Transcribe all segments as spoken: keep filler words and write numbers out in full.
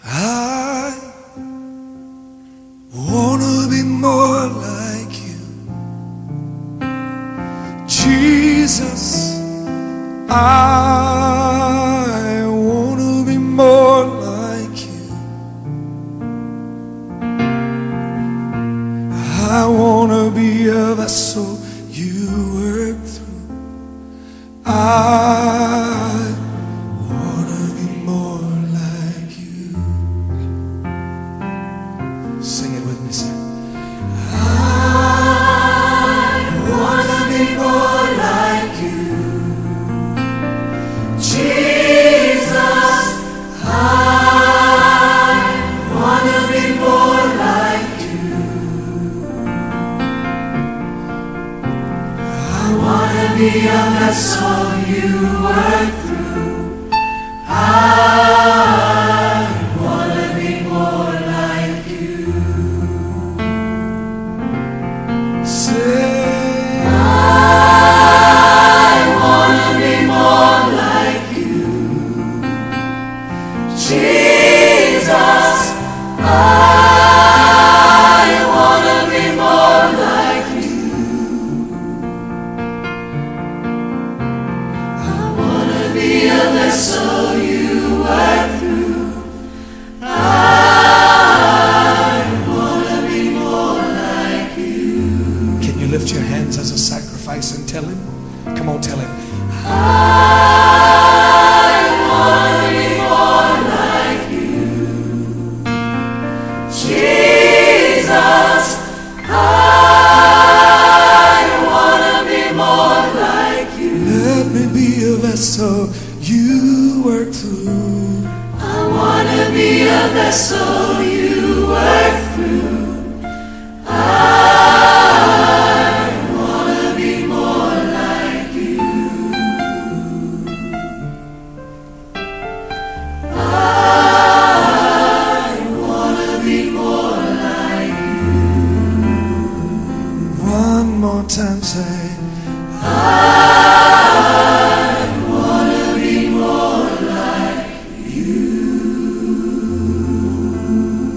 I wanna be more like you, Jesus. I wanna be more like you. I wanna be a vessel you work through. I wanna be more like you. Sing it with me, sir. I wanna be more like you, Jesus. I wanna be more like you. I wanna be a vessel you work through. I wanna be more like you. Say, I wanna be more like you, Jesus. I wanna be more like you. I wanna be a vessel you work through. I wanna be more like you. can you lift your hands as a sacrifice and tell him? Come on, tell him. I wanna be more like you, Jesus. I wanna be more like you. Let me be a vessel you work through. I wanna be a vessel you work through. I wanna be more like you. I wanna be more like you. One more time, say, I wanna be more like you.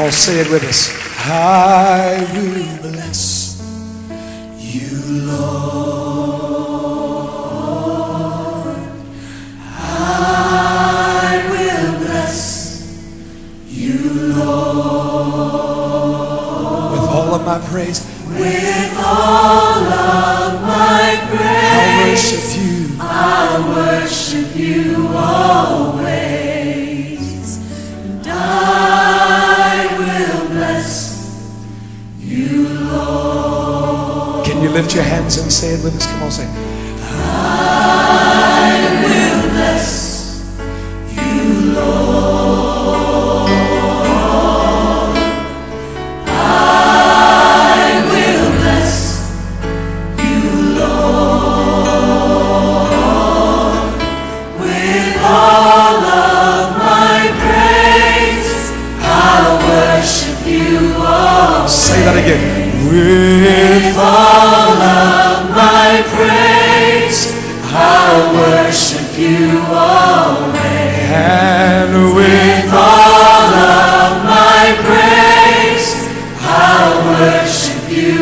on, say it with us. I will bless you, Lord. I will bless you, Lord. With all of my praise. With all of my praise. I'll worship you. I'll worship you always. And I will bless you, Lord. Can you lift your hands and say it with us? Come on, say it. I will bless you, Lord. I will bless you, Lord. With all of my praise, I'll worship you always. Say that again. With all of my praise, I'll worship you always. And with all of my praise, I'll worship you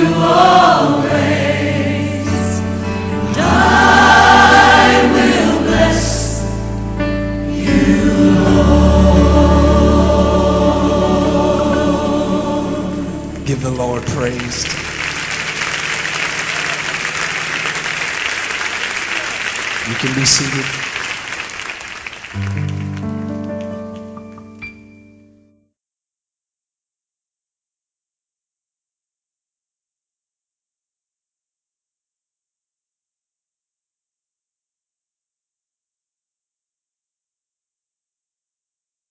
always. And I will bless you, Lord. Give the Lord praise. You can be seated.